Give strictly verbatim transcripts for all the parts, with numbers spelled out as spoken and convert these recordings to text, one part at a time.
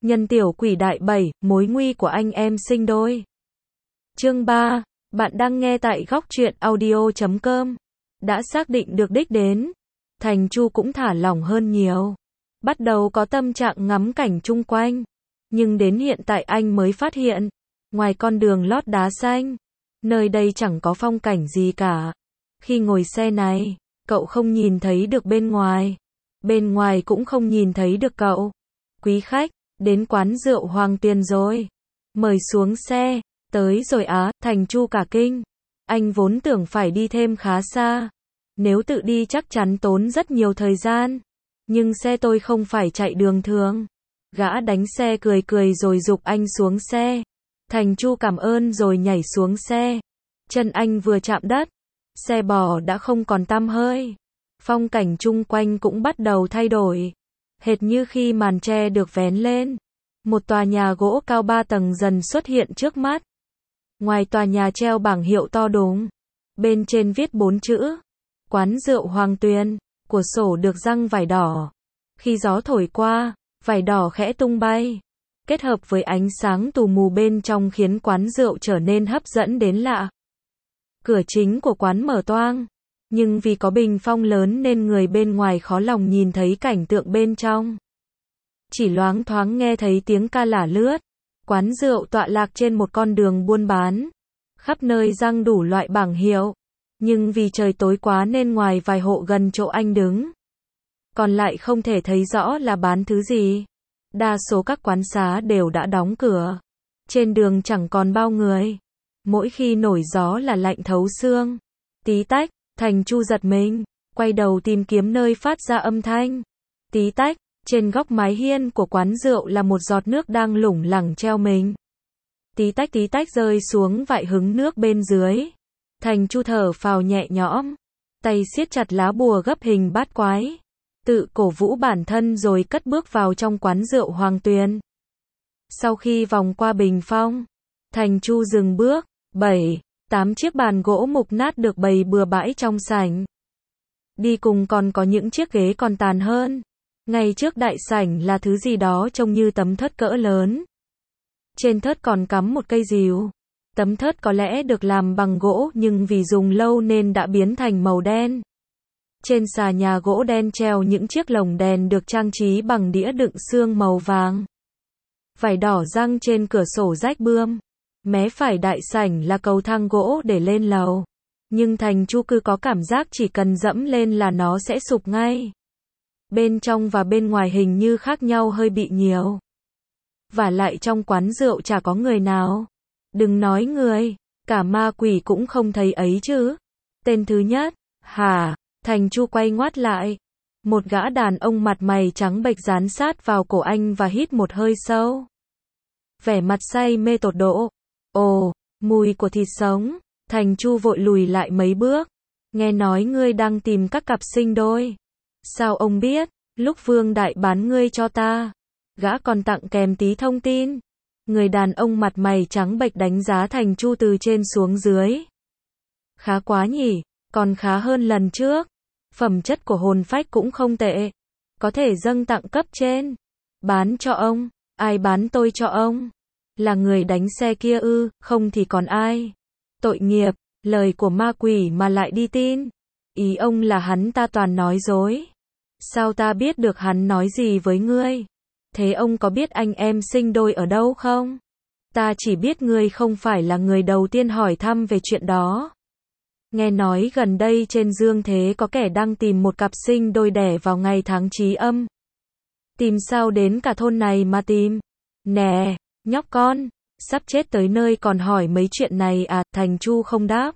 Nhân tiểu quỷ đại bảy, mối nguy của anh em sinh đôi. Chương ba, bạn đang nghe tại góc truyện audio chấm com. Đã xác định được đích đến, Thành Chu cũng thả lỏng hơn nhiều. Bắt đầu có tâm trạng ngắm cảnh chung quanh. Nhưng đến hiện tại anh mới phát hiện, ngoài con đường lót đá xanh, nơi đây chẳng có phong cảnh gì cả. Khi ngồi xe này, cậu không nhìn thấy được bên ngoài. Bên ngoài cũng không nhìn thấy được cậu. Quý khách, đến quán rượu Hoàng Tuyền rồi. Mời xuống xe. Tới rồi á, Thành Chu cả kinh. Anh vốn tưởng phải đi thêm khá xa. Nếu tự đi chắc chắn tốn rất nhiều thời gian. Nhưng xe tôi không phải chạy đường thường. Gã đánh xe cười cười rồi giục anh xuống xe. Thành Chu cảm ơn rồi nhảy xuống xe. Chân anh vừa chạm đất, xe bò đã không còn tăm hơi. Phong cảnh chung quanh cũng bắt đầu thay đổi. Hệt như khi màn tre được vén lên, một tòa nhà gỗ cao ba tầng dần xuất hiện trước mắt. Ngoài tòa nhà treo bảng hiệu to đùng. Bên trên viết bốn chữ. Quán rượu Hoàng Tuyền. Của sổ được răng vải đỏ. Khi gió thổi qua, vải đỏ khẽ tung bay. Kết hợp với ánh sáng tù mù bên trong khiến quán rượu trở nên hấp dẫn đến lạ. Cửa chính của quán mở toang. Nhưng vì có bình phong lớn nên người bên ngoài khó lòng nhìn thấy cảnh tượng bên trong. Chỉ loáng thoáng nghe thấy tiếng ca lả lướt. Quán rượu tọa lạc trên một con đường buôn bán. Khắp nơi răng đủ loại bảng hiệu. Nhưng vì trời tối quá nên ngoài vài hộ gần chỗ anh đứng, còn lại không thể thấy rõ là bán thứ gì. Đa số các quán xá đều đã đóng cửa. Trên đường chẳng còn bao người. Mỗi khi nổi gió là lạnh thấu xương. Tí tách, Thành Chu giật mình, quay đầu tìm kiếm nơi phát ra âm thanh. Tí tách, trên góc mái hiên của quán rượu là một giọt nước đang lủng lẳng treo mình. Tí tách tí tách rơi xuống vại hứng nước bên dưới. Thành Chu thở phào nhẹ nhõm, tay siết chặt lá bùa gấp hình bát quái, tự cổ vũ bản thân rồi cất bước vào trong quán rượu Hoàng Tuyền. Sau khi vòng qua bình phong, Thành Chu dừng bước. Bảy, tám chiếc bàn gỗ mục nát được bày bừa bãi trong sảnh. Đi cùng còn có những chiếc ghế còn tàn hơn. Ngay trước đại sảnh là thứ gì đó trông như tấm thớt cỡ lớn. Trên thớt còn cắm một cây rìu. Tấm thớt có lẽ được làm bằng gỗ nhưng vì dùng lâu nên đã biến thành màu đen. Trên xà nhà gỗ đen treo những chiếc lồng đèn được trang trí bằng đĩa đựng xương màu vàng. Vải đỏ răng trên cửa sổ rách bươm. Mé phải đại sảnh là cầu thang gỗ để lên lầu. Nhưng Thành Chu cứ có cảm giác chỉ cần dẫm lên là nó sẽ sụp ngay. Bên trong và bên ngoài hình như khác nhau hơi bị nhiều. Vả lại trong quán rượu chả có người nào. Đừng nói người, cả ma quỷ cũng không thấy ấy chứ. Tên thứ nhất, hả? Thành Chu quay ngoắt lại. Một gã đàn ông mặt mày trắng bệch dán sát vào cổ anh và hít một hơi sâu. Vẻ mặt say mê tột độ. Ồ, mùi của thịt sống. Thành Chu vội lùi lại mấy bước. Nghe nói ngươi đang tìm các cặp sinh đôi. Sao ông biết? Lúc Vương Đại bán ngươi cho ta, gã còn tặng kèm tí thông tin. Người đàn ông mặt mày trắng bệch đánh giá Thành Chu từ trên xuống dưới. Khá quá nhỉ, còn khá hơn lần trước. Phẩm chất của hồn phách cũng không tệ. Có thể dâng tặng cấp trên. Bán cho ông. Ai bán tôi cho ông? Là người đánh xe kia ư, không thì còn ai? Tội nghiệp, lời của ma quỷ mà lại đi tin. Ý ông là hắn ta toàn nói dối. Sao ta biết được hắn nói gì với ngươi? Thế ông có biết anh em sinh đôi ở đâu không? Ta chỉ biết ngươi không phải là người đầu tiên hỏi thăm về chuyện đó. Nghe nói gần đây trên dương thế có kẻ đang tìm một cặp sinh đôi đẻ vào ngày tháng Chí Âm. Tìm sao đến cả thôn này mà tìm? Nè, nhóc con, sắp chết tới nơi còn hỏi mấy chuyện này à? Thành Chu không đáp.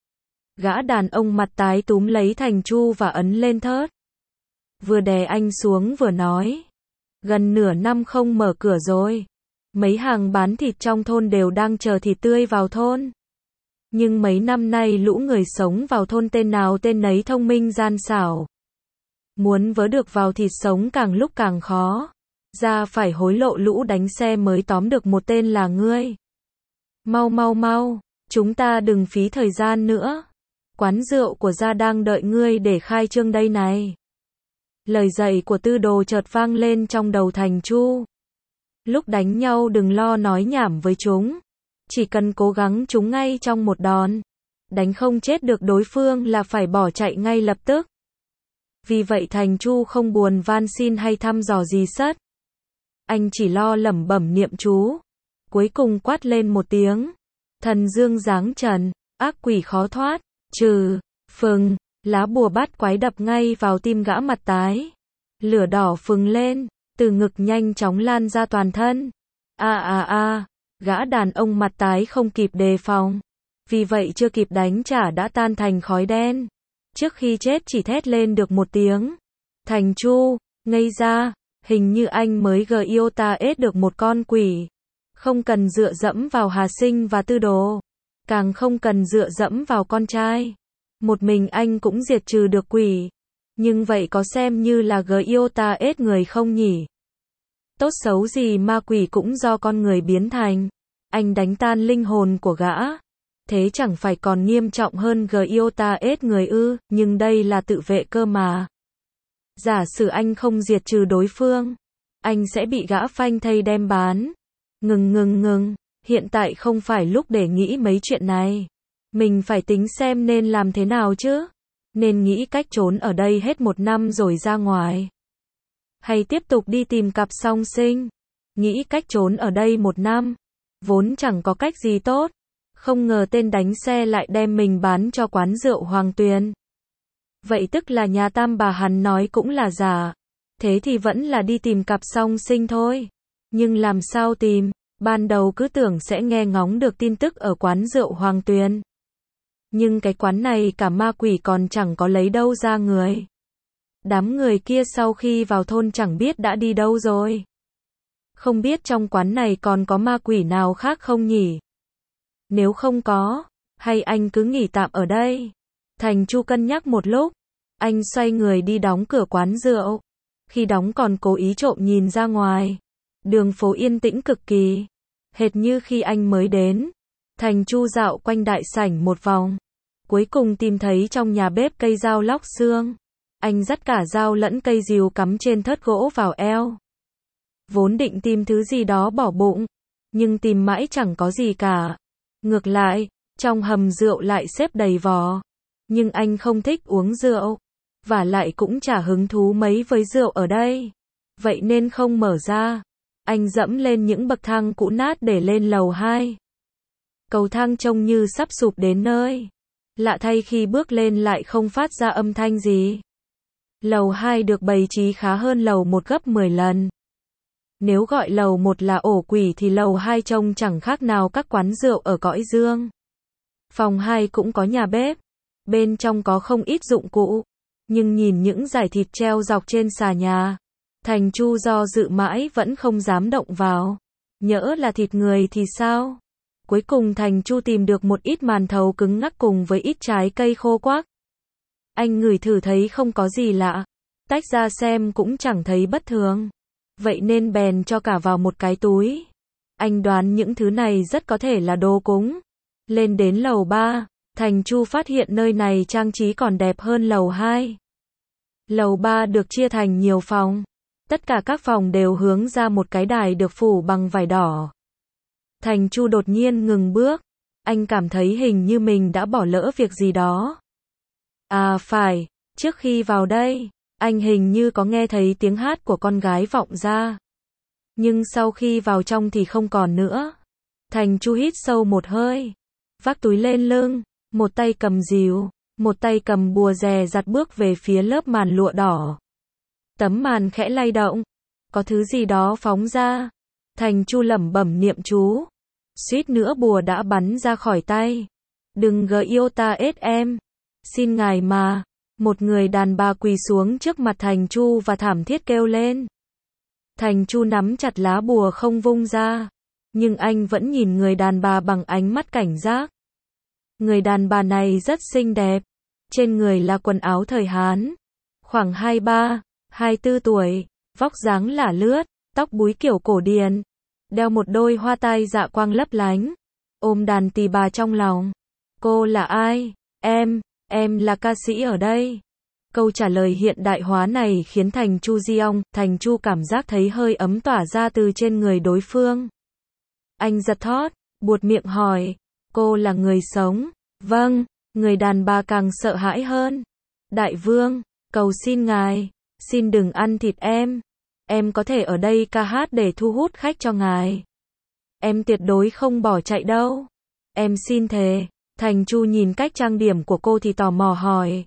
Gã đàn ông mặt tái túm lấy Thành Chu và ấn lên thớt. Vừa đè anh xuống vừa nói. Gần nửa năm không mở cửa rồi. Mấy hàng bán thịt trong thôn đều đang chờ thịt tươi vào thôn. Nhưng mấy năm nay lũ người sống vào thôn tên nào tên nấy thông minh gian xảo. Muốn vớ được vào thịt sống càng lúc càng khó. Ra phải hối lộ lũ đánh xe mới tóm được một tên là ngươi. Mau mau mau, chúng ta đừng phí thời gian nữa. Quán rượu của gia đang đợi ngươi để khai trương đây này. Lời dạy của Tư Đồ chợt vang lên trong đầu Thành Chu. Lúc đánh nhau đừng lo nói nhảm với chúng. Chỉ cần cố gắng chúng ngay trong một đòn. Đánh không chết được đối phương là phải bỏ chạy ngay lập tức. Vì vậy Thành Chu không buồn van xin hay thăm dò gì sất. Anh chỉ lo lẩm bẩm niệm chú. Cuối cùng quát lên một tiếng. Thần dương giáng trần, ác quỷ khó thoát, trừ, phừng, lá bùa bát quái đập ngay vào tim gã mặt tái. Lửa đỏ phừng lên, từ ngực nhanh chóng lan ra toàn thân. A a a, gã đàn ông mặt tái không kịp đề phòng. Vì vậy chưa kịp đánh trả đã tan thành khói đen. Trước khi chết chỉ thét lên được một tiếng. Thành Chu, ngây ra, hình như anh mới gờ yêu ta ết được một con quỷ. Không cần dựa dẫm vào Hà Sinh và Tư Đồ. Càng không cần dựa dẫm vào con trai. Một mình anh cũng diệt trừ được quỷ. Nhưng vậy có xem như là gờ yêu ta ết người không nhỉ? Tốt xấu gì ma quỷ cũng do con người biến thành. Anh đánh tan linh hồn của gã. Thế chẳng phải còn nghiêm trọng hơn gờ yêu ta ết người ư, nhưng đây là tự vệ cơ mà. Giả sử anh không diệt trừ đối phương, anh sẽ bị gã phanh thây đem bán. Ngừng ngừng ngừng, hiện tại không phải lúc để nghĩ mấy chuyện này. Mình phải tính xem nên làm thế nào chứ. Nên nghĩ cách trốn ở đây hết một năm rồi ra ngoài. Hay tiếp tục đi tìm cặp song sinh. Nghĩ cách trốn ở đây một năm. Vốn chẳng có cách gì tốt. Không ngờ tên đánh xe lại đem mình bán cho quán rượu Hoàng Tuyền. Vậy tức là nhà Tam bà hắn nói cũng là giả. Thế thì vẫn là đi tìm cặp song sinh thôi. Nhưng làm sao tìm? Ban đầu cứ tưởng sẽ nghe ngóng được tin tức ở quán rượu Hoàng Tuyền. Nhưng cái quán này cả ma quỷ còn chẳng có lấy đâu ra người. Đám người kia sau khi vào thôn chẳng biết đã đi đâu rồi. Không biết trong quán này còn có ma quỷ nào khác không nhỉ? Nếu không có, hay anh cứ nghỉ tạm ở đây. Thành Chu cân nhắc một lúc. Anh xoay người đi đóng cửa quán rượu. Khi đóng còn cố ý trộm nhìn ra ngoài. Đường phố yên tĩnh cực kỳ. Hệt như khi anh mới đến. Thành Chu dạo quanh đại sảnh một vòng. Cuối cùng tìm thấy trong nhà bếp cây dao lóc xương. Anh dắt cả dao lẫn cây rìu cắm trên thớt gỗ vào eo. Vốn định tìm thứ gì đó bỏ bụng. Nhưng tìm mãi chẳng có gì cả. Ngược lại, trong hầm rượu lại xếp đầy vò. Nhưng anh không thích uống rượu. Và lại cũng chả hứng thú mấy với rượu ở đây. Vậy nên không mở ra. Anh dẫm lên những bậc thang cũ nát để lên lầu hai. Cầu thang trông như sắp sụp đến nơi. Lạ thay khi bước lên lại không phát ra âm thanh gì. Lầu hai được bày trí khá hơn lầu một gấp mười lần. Nếu gọi lầu một là ổ quỷ thì lầu hai trông chẳng khác nào các quán rượu ở cõi dương. Phòng hai cũng có nhà bếp. Bên trong có không ít dụng cụ. Nhưng nhìn những dải thịt treo dọc trên xà nhà. Thành Chu do dự mãi vẫn không dám động vào. Nhỡ là thịt người thì sao? Cuối cùng Thành Chu tìm được một ít màn thầu cứng ngắc cùng với ít trái cây khô quắc. Anh ngửi thử thấy không có gì lạ. Tách ra xem cũng chẳng thấy bất thường. Vậy nên bèn cho cả vào một cái túi. Anh đoán những thứ này rất có thể là đồ cúng. Lên đến lầu ba, Thành Chu phát hiện nơi này trang trí còn đẹp hơn lầu hai. Lầu ba được chia thành nhiều phòng. Tất cả các phòng đều hướng ra một cái đài được phủ bằng vải đỏ. Thành Chu đột nhiên ngừng bước. Anh cảm thấy hình như mình đã bỏ lỡ việc gì đó. À phải, trước khi vào đây, anh hình như có nghe thấy tiếng hát của con gái vọng ra. Nhưng sau khi vào trong thì không còn nữa. Thành Chu hít sâu một hơi. Vác túi lên lưng, một tay cầm rìu, một tay cầm bùa dè dặt bước về phía lớp màn lụa đỏ. Tấm màn khẽ lay động. Có thứ gì đó phóng ra. Thành Chu lẩm bẩm niệm chú. Suýt nữa bùa đã bắn ra khỏi tay. Đừng gờ yêu ta ết em. Xin ngài mà. Một người đàn bà quỳ xuống trước mặt Thành Chu và thảm thiết kêu lên. Thành Chu nắm chặt lá bùa không vung ra. Nhưng anh vẫn nhìn người đàn bà bằng ánh mắt cảnh giác. Người đàn bà này rất xinh đẹp. Trên người là quần áo thời Hán. Khoảng hai mươi ba, hai mươi tư tuổi. Vóc dáng lả lướt. Tóc búi kiểu cổ điển. Đeo một đôi hoa tai dạ quang lấp lánh. Ôm đàn tỳ bà trong lòng. Cô là ai? Em, em là ca sĩ ở đây. Câu trả lời hiện đại hóa này khiến Thành Chu Jeong, Thành Chu cảm giác thấy hơi ấm tỏa ra từ trên người đối phương. Anh giật thót, buột miệng hỏi, cô là người sống? Vâng, người đàn bà càng sợ hãi hơn. Đại vương, cầu xin ngài, xin đừng ăn thịt em. Em có thể ở đây ca hát để thu hút khách cho ngài. Em tuyệt đối không bỏ chạy đâu. Em xin thề. Thành Chu nhìn cách trang điểm của cô thì tò mò hỏi.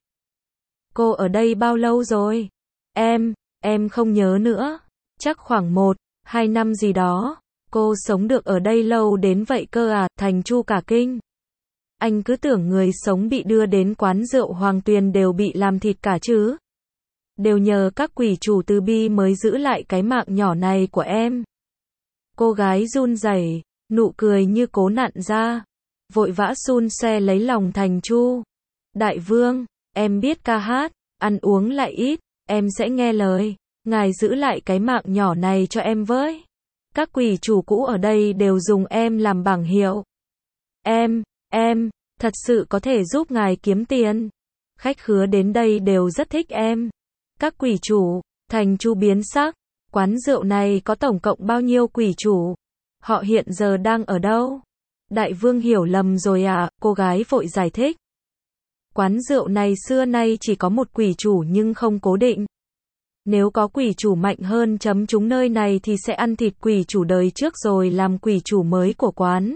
Cô ở đây bao lâu rồi? Em, em không nhớ nữa. Chắc khoảng một, hai năm gì đó. Cô sống được ở đây lâu đến vậy cơ à? Thành Chu cả kinh. Anh cứ tưởng người sống bị đưa đến quán rượu Hoàng Tuyền đều bị làm thịt cả chứ. Đều nhờ các quỷ chủ từ bi mới giữ lại cái mạng nhỏ này của em. Cô gái run rẩy, nụ cười như cố nặn ra. Vội vã xun xoe lấy lòng Thành Chu. Đại vương, em biết ca hát, ăn uống lại ít, em sẽ nghe lời. Ngài giữ lại cái mạng nhỏ này cho em với. Các quỷ chủ cũ ở đây đều dùng em làm bảng hiệu. Em, em, thật sự có thể giúp ngài kiếm tiền. Khách khứa đến đây đều rất thích em. Các quỷ chủ, Thành Chu biến sắc. Quán rượu này có tổng cộng bao nhiêu quỷ chủ? Họ hiện giờ đang ở đâu? Đại vương hiểu lầm rồi à? Cô gái vội giải thích. Quán rượu này xưa nay chỉ có một quỷ chủ nhưng không cố định. Nếu có quỷ chủ mạnh hơn chấm chúng nơi này thì sẽ ăn thịt quỷ chủ đời trước rồi làm quỷ chủ mới của quán.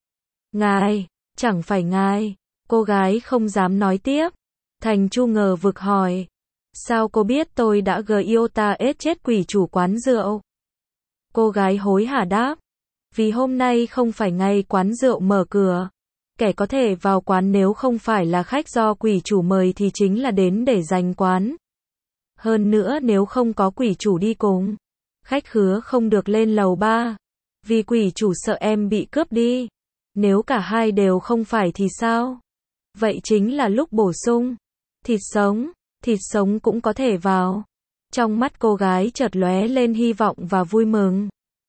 Ngài, chẳng phải ngài. Cô gái không dám nói tiếp. Thành Chu ngờ vực hỏi. Sao cô biết tôi đã Giota ết chết quỷ chủ quán rượu? Cô gái hối hả đáp. Vì hôm nay không phải ngày quán rượu mở cửa. Kẻ có thể vào quán nếu không phải là khách do quỷ chủ mời thì chính là đến để giành quán. Hơn nữa nếu không có quỷ chủ đi cùng, khách khứa không được lên lầu ba. Vì quỷ chủ sợ em bị cướp đi. Nếu cả hai đều không phải thì sao? Vậy chính là lúc bổ sung. Thịt sống, thịt sống cũng có thể vào. Trong mắt cô gái chợt lóe lên hy vọng và vui mừng.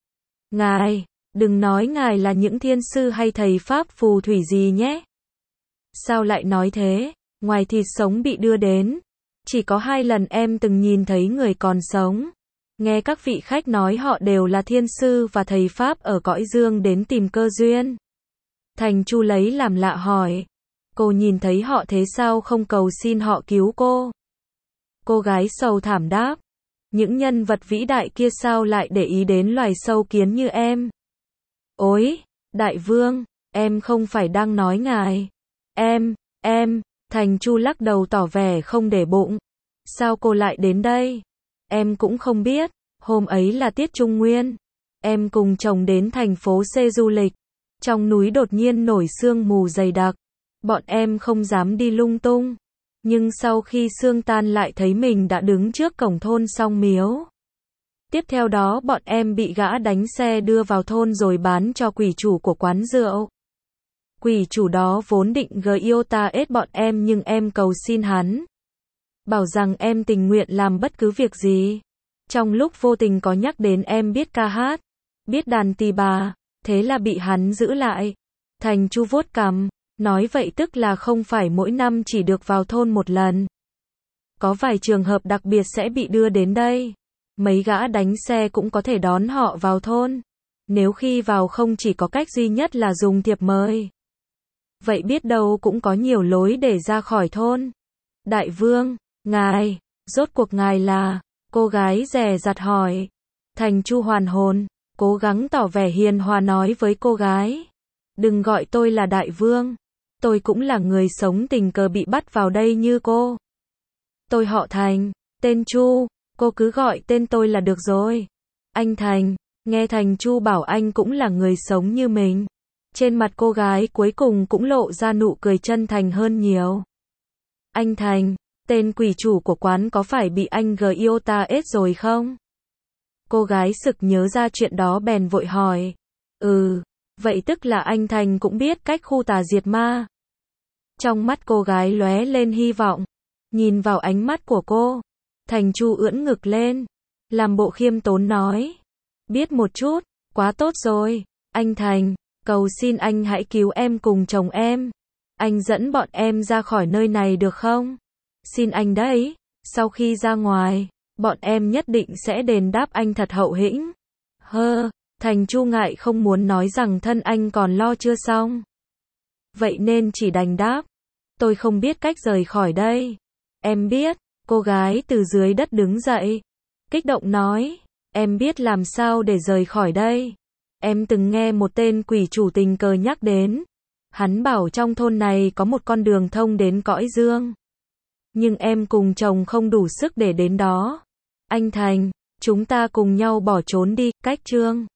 Ngài, đừng nói ngài là những thiên sư hay thầy pháp phù thủy gì nhé. Sao lại nói thế? Ngoài thịt sống bị đưa đến, chỉ có hai lần em từng nhìn thấy người còn sống. Nghe các vị khách nói họ đều là thiên sư và thầy pháp ở cõi dương đến tìm cơ duyên. Thành Chu lấy làm lạ hỏi. Cô nhìn thấy họ thế sao không cầu xin họ cứu cô? Cô gái sầu thảm đáp. Những nhân vật vĩ đại kia sao lại để ý đến loài sâu kiến như em? Ôi, đại vương, em không phải đang nói ngài. Em, em, Thành Chu lắc đầu tỏ vẻ không để bụng. Sao cô lại đến đây? Em cũng không biết, hôm ấy là tiết Trung Nguyên. Em cùng chồng đến thành phố C du lịch. Trong núi đột nhiên nổi sương mù dày đặc. Bọn em không dám đi lung tung. Nhưng sau khi sương tan lại thấy mình đã đứng trước cổng thôn Song Miếu. Tiếp theo đó bọn em bị gã đánh xe đưa vào thôn rồi bán cho quỷ chủ của quán rượu. Quỷ chủ đó vốn định Giota ết bọn em nhưng em cầu xin hắn. Bảo rằng em tình nguyện làm bất cứ việc gì. Trong lúc vô tình có nhắc đến em biết ca hát, biết đàn tỳ bà, thế là bị hắn giữ lại. Thành Chu vuốt cằm, nói vậy tức là không phải mỗi năm chỉ được vào thôn một lần. Có vài trường hợp đặc biệt sẽ bị đưa đến đây. Mấy gã đánh xe cũng có thể đón họ vào thôn. Nếu khi vào không chỉ có cách duy nhất là dùng thiệp mời. Vậy biết đâu cũng có nhiều lối để ra khỏi thôn. Đại vương, ngài, rốt cuộc ngài là? Cô gái dè dặt hỏi. Thành Chu hoàn hồn, cố gắng tỏ vẻ hiền hòa nói với cô gái. Đừng gọi tôi là đại vương. Tôi cũng là người sống tình cờ bị bắt vào đây như cô. Tôi họ Thành, tên Chu, cô cứ gọi tên tôi là được rồi. Anh Thành, nghe Thành Chu bảo anh cũng là người sống như mình. Trên mặt cô gái cuối cùng cũng lộ ra nụ cười chân thành hơn nhiều. Anh Thành, tên quỷ chủ của quán có phải bị anh Giota ết rồi không? Cô gái sực nhớ ra chuyện đó bèn vội hỏi. Ừ, vậy tức là anh Thành cũng biết cách khu tà diệt ma. Trong mắt cô gái lóe lên hy vọng. Nhìn vào ánh mắt của cô, Thành Chu ưỡn ngực lên, làm bộ khiêm tốn nói. Biết một chút, quá tốt rồi. Anh Thành, cầu xin anh hãy cứu em cùng chồng em. Anh dẫn bọn em ra khỏi nơi này được không? Xin anh đấy, Sau khi ra ngoài, bọn em nhất định sẽ đền đáp anh thật hậu hĩnh. Hơ, Thành Chu ngại không muốn nói rằng thân anh còn lo chưa xong. Vậy nên chỉ đành đáp. Tôi không biết cách rời khỏi đây. Em biết, cô gái từ dưới đất đứng dậy. Kích động nói, em biết làm sao để rời khỏi đây. Em từng nghe một tên quỷ chủ tình cờ nhắc đến. Hắn bảo trong thôn này có một con đường thông đến cõi dương. Nhưng em cùng chồng không đủ sức để đến đó. Anh Thành, chúng ta cùng nhau bỏ trốn đi, cách chương.